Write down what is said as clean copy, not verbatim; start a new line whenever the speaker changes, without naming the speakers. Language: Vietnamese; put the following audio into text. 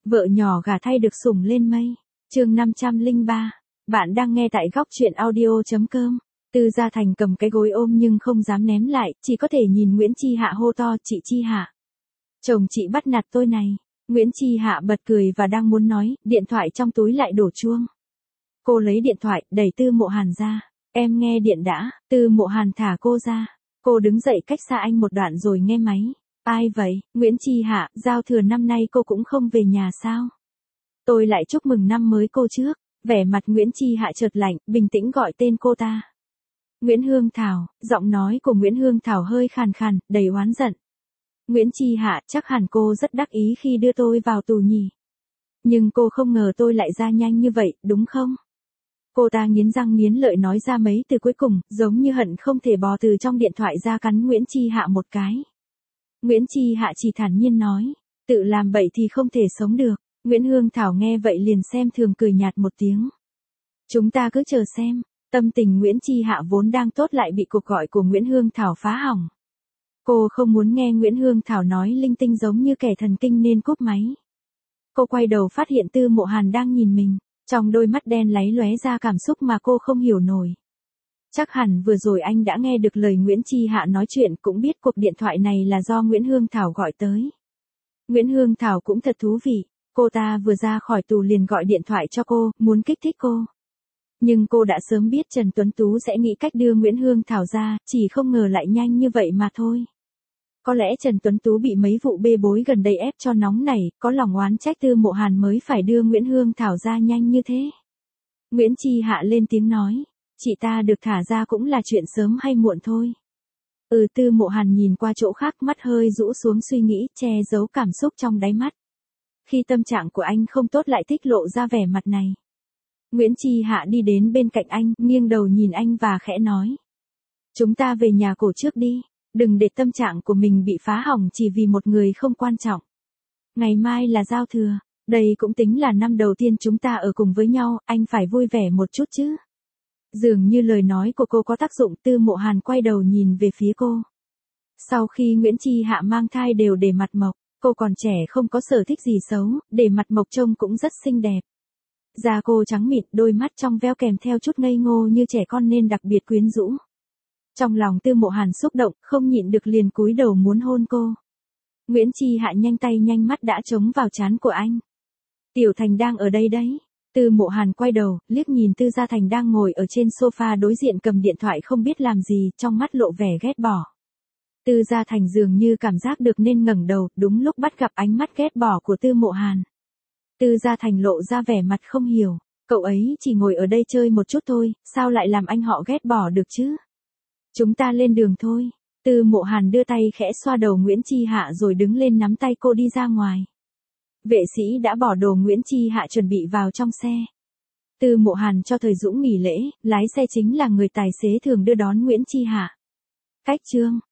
Vợ nhỏ gả thay được sủng lên mây. Chương 503. Bạn đang nghe tại góc truyện audio.com. Tư Gia Thành cầm cái gối ôm nhưng không dám ném lại, chỉ có thể nhìn Nguyễn Chi Hạ hô to, "Chị Chi Hạ, chồng chị bắt nạt tôi này." Nguyễn Chi Hạ bật cười và đang muốn nói, điện thoại trong túi lại đổ chuông. Cô lấy điện thoại, đẩy Tư Mộ Hàn ra. "Em nghe điện đã." Tư Mộ Hàn thả cô ra. Cô đứng dậy cách xa anh một đoạn rồi nghe máy. "Ai vậy?" "Nguyễn Chi Hạ, giao thừa năm nay cô cũng không về nhà sao?" "Tôi lại chúc mừng năm mới cô trước." Vẻ mặt Nguyễn Chi Hạ chợt lạnh, bình tĩnh gọi tên cô ta. "Nguyễn Hương Thảo." Giọng nói của Nguyễn Hương Thảo hơi khàn khàn, đầy oán giận. "Nguyễn Chi Hạ, chắc hẳn cô rất đắc ý khi đưa tôi vào tù nhỉ. Nhưng cô không ngờ tôi lại ra nhanh như vậy, đúng không?" Cô ta nghiến răng nghiến lợi nói ra mấy từ cuối cùng, giống như hận không thể bò từ trong điện thoại ra cắn Nguyễn Chi Hạ một cái. Nguyễn Chi Hạ chỉ thản nhiên nói, "Tự làm bậy thì không thể sống được." Nguyễn Hương Thảo nghe vậy liền xem thường cười nhạt một tiếng. "Chúng ta cứ chờ xem." Tâm tình Nguyễn Chi Hạ vốn đang tốt lại bị cuộc gọi của Nguyễn Hương Thảo phá hỏng. Cô không muốn nghe Nguyễn Hương Thảo nói linh tinh giống như kẻ thần kinh nên cúp máy. Cô quay đầu phát hiện Tư Mộ Hàn đang nhìn mình, trong đôi mắt đen láy lóe ra cảm xúc mà cô không hiểu nổi. Chắc hẳn vừa rồi anh đã nghe được lời Nguyễn Chi Hạ nói chuyện, cũng biết cuộc điện thoại này là do Nguyễn Hương Thảo gọi tới. Nguyễn Hương Thảo cũng thật thú vị, cô ta vừa ra khỏi tù liền gọi điện thoại cho cô, muốn kích thích cô. Nhưng cô đã sớm biết Trần Tuấn Tú sẽ nghĩ cách đưa Nguyễn Hương Thảo ra, chỉ không ngờ lại nhanh như vậy mà thôi. Có lẽ Trần Tuấn Tú bị mấy vụ bê bối gần đây ép cho nóng nảy, có lòng oán trách Tư Mộ Hàn mới phải đưa Nguyễn Hương Thảo ra nhanh như thế. Nguyễn Chi Hạ lên tiếng nói, "Chị ta được thả ra cũng là chuyện sớm hay muộn thôi." Tư Mộ Hàn nhìn qua chỗ khác, mắt hơi rũ xuống suy nghĩ, che giấu cảm xúc trong đáy mắt. Khi tâm trạng của anh không tốt lại thích lộ ra vẻ mặt này. Nguyễn Chi Hạ đi đến bên cạnh anh, nghiêng đầu nhìn anh và khẽ nói, "Chúng ta về nhà cổ trước đi. Đừng để tâm trạng của mình bị phá hỏng chỉ vì một người không quan trọng. Ngày mai là giao thừa, đây cũng tính là năm đầu tiên chúng ta ở cùng với nhau, anh phải vui vẻ một chút chứ." Dường như lời nói của cô có tác dụng, Tư Mộ Hàn quay đầu nhìn về phía cô. Sau khi Nguyễn Chi Hạ mang thai đều để mặt mộc, cô còn trẻ không có sở thích gì xấu, để mặt mộc trông cũng rất xinh đẹp. Da cô trắng mịn, đôi mắt trong veo kèm theo chút ngây ngô như trẻ con nên đặc biệt quyến rũ. Trong lòng Tư Mộ Hàn xúc động, không nhịn được liền cúi đầu muốn hôn cô. Nguyễn Chi Hạ nhanh tay nhanh mắt đã chống vào trán của anh. "Tiểu Thành đang ở đây đấy." Tư Mộ Hàn quay đầu, liếc nhìn Tư Gia Thành đang ngồi ở trên sofa đối diện cầm điện thoại không biết làm gì, trong mắt lộ vẻ ghét bỏ. Tư Gia Thành dường như cảm giác được nên ngẩng đầu, đúng lúc bắt gặp ánh mắt ghét bỏ của Tư Mộ Hàn. Tư Gia Thành lộ ra vẻ mặt không hiểu, "Cậu ấy chỉ ngồi ở đây chơi một chút thôi, sao lại làm anh họ ghét bỏ được chứ? Chúng ta lên đường thôi." Tư Mộ Hàn đưa tay khẽ xoa đầu Nguyễn Chi Hạ rồi đứng lên nắm tay cô đi ra ngoài. Vệ sĩ đã bỏ đồ Nguyễn Chi Hạ chuẩn bị vào trong xe. Tư Mộ Hàn cho thời Dũng nghỉ lễ, lái xe chính là người tài xế thường đưa đón Nguyễn Chi Hạ. Cách chương